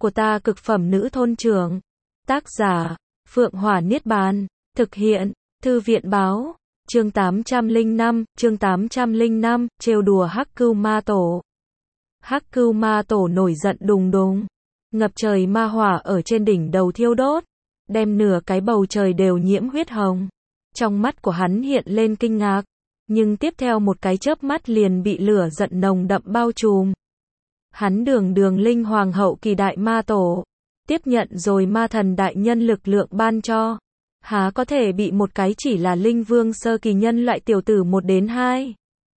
của ta cực phẩm nữ thôn trưởng. Tác giả, Phượng Hỏa Niết Bàn. Thực hiện, Thư viện Báo. Chương 805, trêu đùa Hắc Cưu Ma Tổ. Hắc Cưu Ma Tổ nổi giận đùng đùng. Ngập trời ma hỏa ở trên đỉnh đầu thiêu đốt, đem nửa cái bầu trời đều nhiễm huyết hồng. Trong mắt của hắn hiện lên kinh ngạc, nhưng tiếp theo một cái chớp mắt liền bị lửa giận nồng đậm bao trùm. Hắn đường linh hoàng hậu kỳ đại ma tổ, tiếp nhận rồi ma thần đại nhân lực lượng ban cho. Há có thể bị một cái chỉ là linh vương sơ kỳ nhân loại tiểu tử 1 đến 2,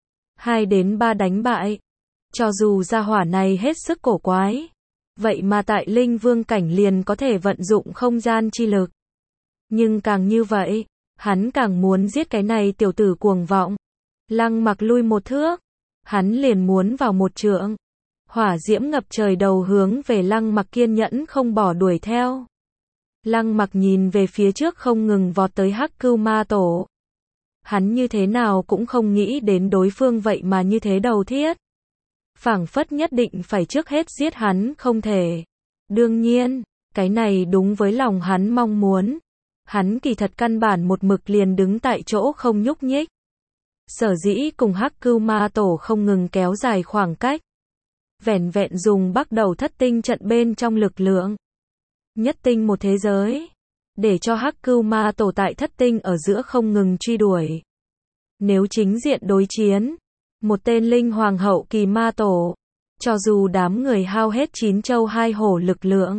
2 đến 3 đánh bại. Cho dù gia hỏa này hết sức cổ quái, vậy mà tại linh vương cảnh liền có thể vận dụng không gian chi lực. Nhưng càng như vậy, hắn càng muốn giết cái này tiểu tử cuồng vọng. Lăng Mặc lui 1 thước, hắn liền muốn vào 1 trượng. Hỏa diễm ngập trời đầu hướng về Lăng Mặc kiên nhẫn không bỏ đuổi theo. Lăng Mặc nhìn về phía trước không ngừng vọt tới Hắc Cưu Ma Tổ. Hắn như thế nào cũng không nghĩ đến đối phương vậy mà như thế đầu thiết. Phảng phất nhất định phải trước hết giết hắn không thể. Đương nhiên, cái này đúng với lòng hắn mong muốn. Hắn kỳ thật căn bản một mực liền đứng tại chỗ không nhúc nhích. Sở dĩ cùng Hắc Cưu Ma Tổ không ngừng kéo dài khoảng cách. Vẻn vẹn dùng bắt đầu thất tinh trận bên trong lực lượng. Nhất tinh một thế giới. Để cho Hắc Cưu Ma Tổ tại thất tinh ở giữa không ngừng truy đuổi. Nếu chính diện đối chiến, một tên linh hoàng hậu kỳ ma tổ, cho dù đám người hao hết 9 châu 2 hổ lực lượng,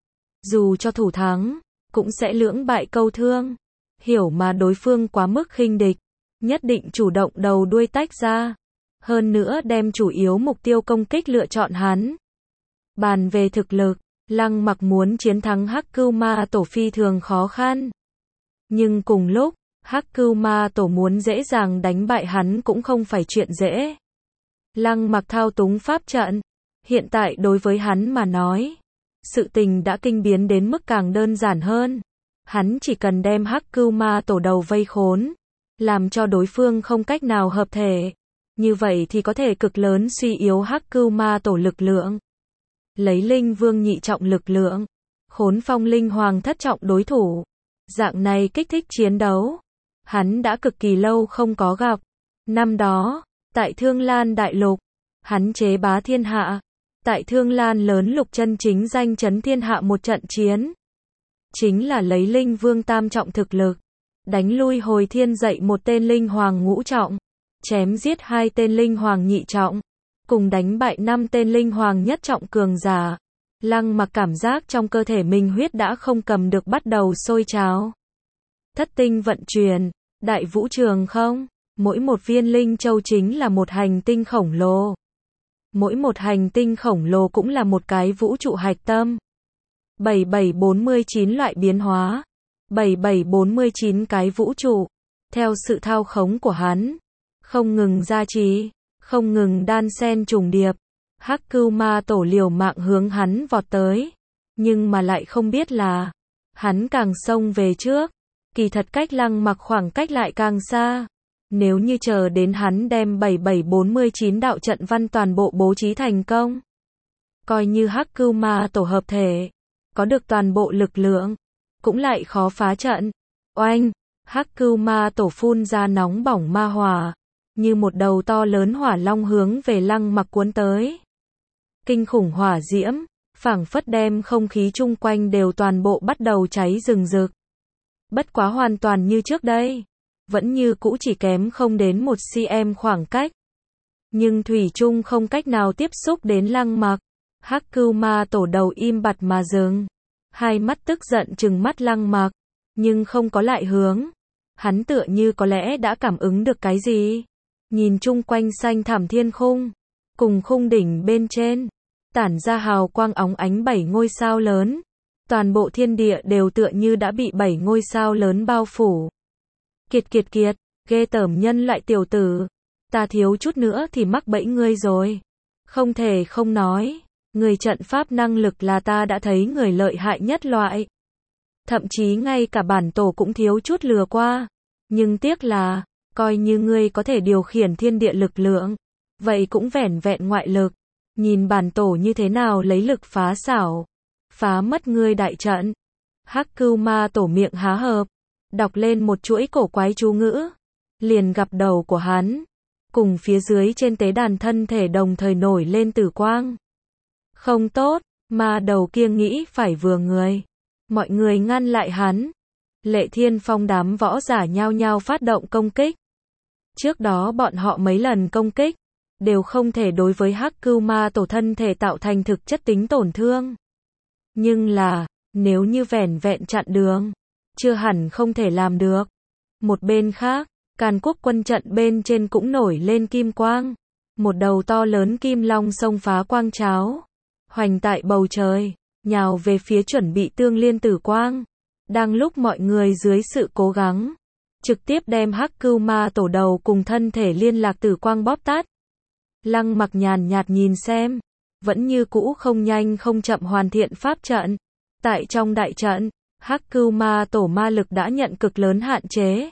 dù cho thủ thắng, cũng sẽ lưỡng bại câu thương. Hiểu mà đối phương quá mức khinh địch, nhất định chủ động đầu đuôi tách ra. Hơn nữa đem chủ yếu mục tiêu công kích lựa chọn hắn. Bàn về thực lực, Lăng Mặc muốn chiến thắng Hắc Cưu Ma Tổ phi thường khó khăn. Nhưng cùng lúc, Hắc Cưu Ma Tổ muốn dễ dàng đánh bại hắn cũng không phải chuyện dễ. Lăng Mặc thao túng pháp trận, hiện tại đối với hắn mà nói, sự tình đã kinh biến đến mức càng đơn giản hơn. Hắn chỉ cần đem Hắc Cưu Ma Tổ đầu vây khốn, làm cho đối phương không cách nào hợp thể. Như vậy thì có thể cực lớn suy yếu Hắc Cưu Ma Tổ lực lượng. Lấy linh vương nhị trọng lực lượng, khốn phong linh hoàng thất trọng đối thủ. Dạng này kích thích chiến đấu, hắn đã cực kỳ lâu không có gặp. Năm đó, tại Thương Lan Đại Lục, hắn chế bá thiên hạ. Tại Thương Lan lớn lục chân chính danh chấn thiên hạ một trận chiến. Chính là lấy linh vương tam trọng thực lực, đánh lui hồi thiên dậy một tên linh hoàng ngũ trọng, chém giết 2 tên linh hoàng nhị trọng, cùng đánh bại 5 tên linh hoàng nhất trọng cường giả. Lăng Mặc cảm giác trong cơ thể mình huyết đã không cầm được bắt đầu sôi trào. Thất tinh vận chuyển, đại vũ trường không, mỗi một viên linh châu chính là một hành tinh khổng lồ. Mỗi một hành tinh khổng lồ cũng là một cái vũ trụ hạch tâm. 7749 loại biến hóa, 7749 cái vũ trụ, theo sự thao khống của hắn, không ngừng gia trì, không ngừng đan xen trùng điệp. Hắc Cưu Ma Tổ liều mạng hướng hắn vọt tới, nhưng mà lại không biết là, hắn càng xông về trước, kỳ thật cách Lăng Mặc khoảng cách lại càng xa. Nếu như chờ đến hắn đem 7749 đạo trận văn toàn bộ bố trí thành công, coi như Hắc Cưu Ma Tổ hợp thể, có được toàn bộ lực lượng, cũng lại khó phá trận. Oanh, Hắc Cưu Ma Tổ phun ra nóng bỏng ma hỏa, như một đầu to lớn hỏa long hướng về Lăng Mặc cuốn tới. Kinh khủng hỏa diễm, phảng phất đem không khí chung quanh đều toàn bộ bắt đầu cháy rừng rực. Bất quá hoàn toàn như trước đây, vẫn như cũ chỉ kém không đến 1 cm khoảng cách. Nhưng thủy chung không cách nào tiếp xúc đến Lăng Mặc. Hắc Cưu Ma Tổ đầu im bặt mà dừng, hai mắt tức giận trừng mắt Lăng Mặc, nhưng không có lại hướng. Hắn tựa như có lẽ đã cảm ứng được cái gì. Nhìn chung quanh xanh thẳm thiên khung, cùng khung đỉnh bên trên, tản ra hào quang óng ánh 7 ngôi sao lớn. Toàn bộ thiên địa đều tựa như đã bị 7 ngôi sao lớn bao phủ. Kiệt, ghê tởm nhân loại tiểu tử. Ta thiếu chút nữa thì mắc bẫy ngươi rồi. Không thể không nói, người trận pháp năng lực là ta đã thấy người lợi hại nhất loại. Thậm chí ngay cả bản tổ cũng thiếu chút lừa qua. Nhưng tiếc là, coi như ngươi có thể điều khiển thiên địa lực lượng, vậy cũng vẻn vẹn ngoại lực. Nhìn bản tổ như thế nào lấy lực phá xảo. phá mất ngươi đại trận. Hắc Cưu Ma Tổ miệng há hợp, đọc lên một chuỗi cổ quái chú ngữ, liền gặp đầu của hắn, cùng phía dưới trên tế đàn thân thể đồng thời nổi lên tử quang. Không tốt, ma đầu kia nghĩ phải vừa người. Mọi người ngăn lại hắn. Lệ Thiên Phong đám võ giả nhao nhao phát động công kích. Trước đó bọn họ mấy lần công kích, đều không thể đối với Hắc Cưu Ma Tổ thân thể tạo thành thực chất tính tổn thương. Nhưng là, nếu như vẻn vẹn chặn đường, chưa hẳn không thể làm được. Một bên khác, Càn Quốc quân trận bên trên cũng nổi lên kim quang. Một đầu to lớn kim long xông phá quang tráo, hoành tại bầu trời, nhào về phía chuẩn bị tương liên tử quang. Đang lúc mọi người dưới sự cố gắng, trực tiếp đem Hắc Cưu Ma Tổ đầu cùng thân thể liên lạc tử quang bóp tát. Lăng Mặc nhàn nhạt nhìn xem, vẫn như cũ không nhanh không chậm hoàn thiện pháp trận. Tại trong đại trận, Hắc Cưu Ma Tổ ma lực đã nhận cực lớn hạn chế.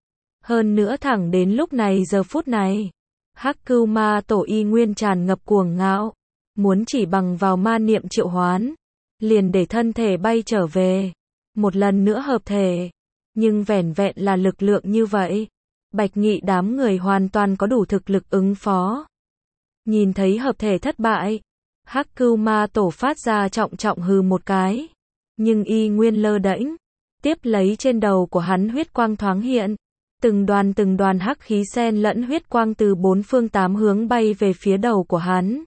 Hơn nữa thẳng đến lúc này giờ phút này, Hắc Cưu Ma Tổ y nguyên tràn ngập cuồng ngạo, muốn chỉ bằng vào ma niệm triệu hoán, liền để thân thể bay trở về, một lần nữa hợp thể. Nhưng vẻn vẹn là lực lượng như vậy, Bạch Nghị đám người hoàn toàn có đủ thực lực ứng phó. Nhìn thấy hợp thể thất bại, Hắc Cưu Ma Tổ phát ra trọng trọng hừ một cái, nhưng y nguyên lơ đễnh. Tiếp lấy trên đầu của hắn huyết quang thoáng hiện, từng đoàn hắc khí xen lẫn huyết quang từ bốn phương tám hướng bay về phía đầu của hắn.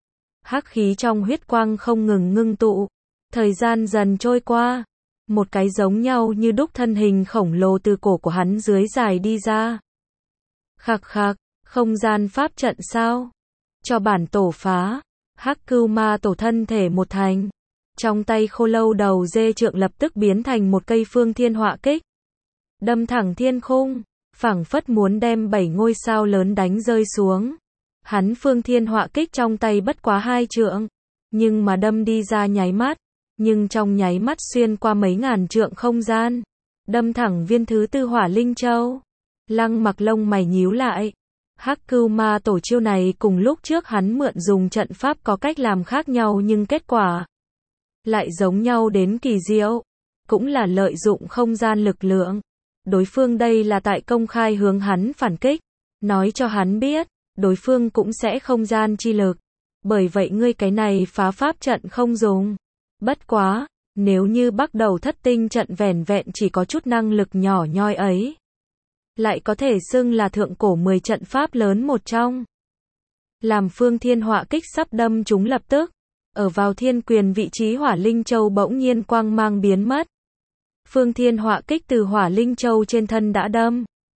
Hắc khí trong huyết quang không ngừng ngưng tụ, thời gian dần trôi qua, một cái giống nhau như đúc thân hình khổng lồ từ cổ của hắn dưới dài đi ra. Khạc khạc, không gian pháp trận sao? Cho bản tổ phá. Hắc Cưu Ma Tổ thân thể một thành, trong tay khô lâu đầu dê trượng lập tức biến thành một cây phương thiên họa kích, đâm thẳng thiên khung, phảng phất muốn đem 7 ngôi sao lớn đánh rơi xuống. Hắn phương thiên họa kích trong tay bất quá 2 trượng, nhưng mà đâm đi ra nháy mắt, nhưng trong nháy mắt xuyên qua mấy ngàn trượng không gian, đâm thẳng viên thứ tư Hỏa Linh Châu. Lăng Mặc lông mày nhíu lại. Hắc Cưu Ma Tổ chiêu này cùng lúc trước hắn mượn dùng trận pháp có cách làm khác nhau nhưng kết quả lại giống nhau đến kỳ diệu, cũng là lợi dụng không gian lực lượng. Đối phương đây là tại công khai hướng hắn phản kích, nói cho hắn biết, đối phương cũng sẽ không gian chi lực. Bởi vậy ngươi cái này phá pháp trận không dùng. Bất quá, nếu như bắt đầu thất tinh trận vẻn vẹn chỉ có chút năng lực nhỏ nhoi ấy, lại có thể xưng là thượng cổ 10 trận pháp lớn một trong. Làm phương thiên họa kích sắp đâm chúng lập tức, ở vào thiên quyền vị trí Hỏa Linh Châu bỗng nhiên quang mang biến mất. Phương thiên họa kích từ Hỏa Linh Châu trên thân đã đâm,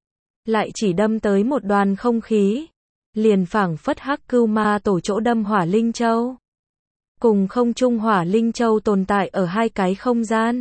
lại chỉ đâm tới một đoàn không khí, liền phảng phất Hắc Cưu Ma Tổ chỗ đâm Hỏa Linh Châu, cùng không trung Hỏa Linh Châu tồn tại ở hai cái không gian.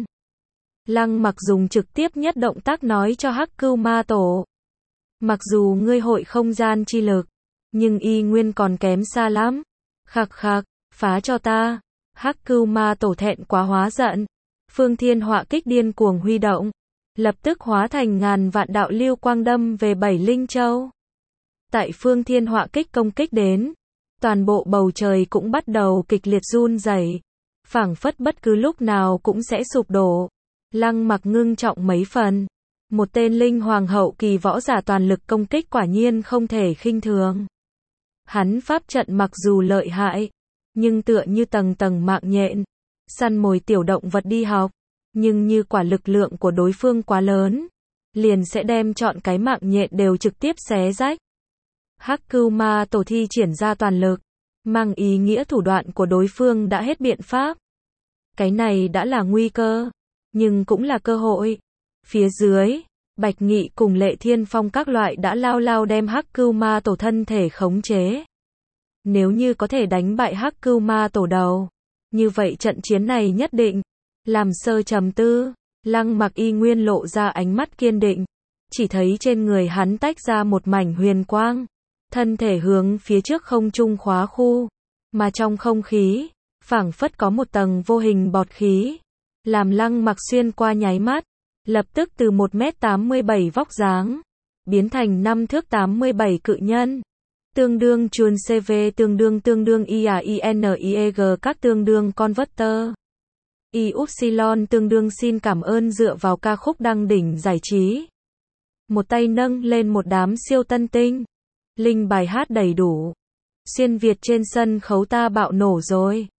Lăng Mặc dùng trực tiếp nhất động tác nói cho Hắc Cưu Ma Tổ, mặc dù ngươi hội không gian chi lực, nhưng y nguyên còn kém xa lắm. Khạc khạc, phá cho ta. Hắc Cưu Ma Tổ thẹn quá hóa giận, phương thiên họa kích điên cuồng huy động, lập tức hóa thành ngàn vạn đạo lưu quang đâm về 7 Linh Châu. Tại phương thiên họa kích công kích đến, toàn bộ bầu trời cũng bắt đầu kịch liệt run rẩy, phảng phất bất cứ lúc nào cũng sẽ sụp đổ. Lăng Mặc ngưng trọng mấy phần, một tên linh hoàng hậu kỳ võ giả toàn lực công kích quả nhiên không thể khinh thường. Hắn pháp trận mặc dù lợi hại, nhưng tựa như tầng tầng mạng nhện, săn mồi tiểu động vật đi học, nhưng như quả lực lượng của đối phương quá lớn, liền sẽ đem trọn cái mạng nhện đều trực tiếp xé rách. Hắc Cưu Ma Tổ thi triển ra toàn lực, mang ý nghĩa thủ đoạn của đối phương đã hết biện pháp. Cái này đã là nguy cơ, nhưng cũng là cơ hội. Phía dưới, Bạch Nghị cùng Lệ Thiên Phong các loại đã lao đem Hắc Cưu Ma Tổ thân thể khống chế. Nếu như có thể đánh bại Hắc Cưu Ma Tổ đầu, như vậy trận chiến này nhất định. Làm sơ trầm tư, Lăng Mặc y nguyên lộ ra ánh mắt kiên định, chỉ thấy trên người hắn tách ra một mảnh huyền quang, thân thể hướng phía trước không trung khóa khu, mà trong không khí, phảng phất có một tầng vô hình bọt khí, làm Lăng Mặc xuyên qua nháy mắt, lập tức từ 1m87 vóc dáng, biến thành 5 thước 87 cự nhân. Tương đương chuồn CV tương đương IAINEG các tương đương converter. Y Upsilon tương đương xin cảm ơn dựa vào ca khúc đăng đỉnh giải trí. Một tay nâng lên một đám siêu tân tinh. Linh bài hát đầy đủ. Xuyên Việt trên sân khấu ta bạo nổ rồi.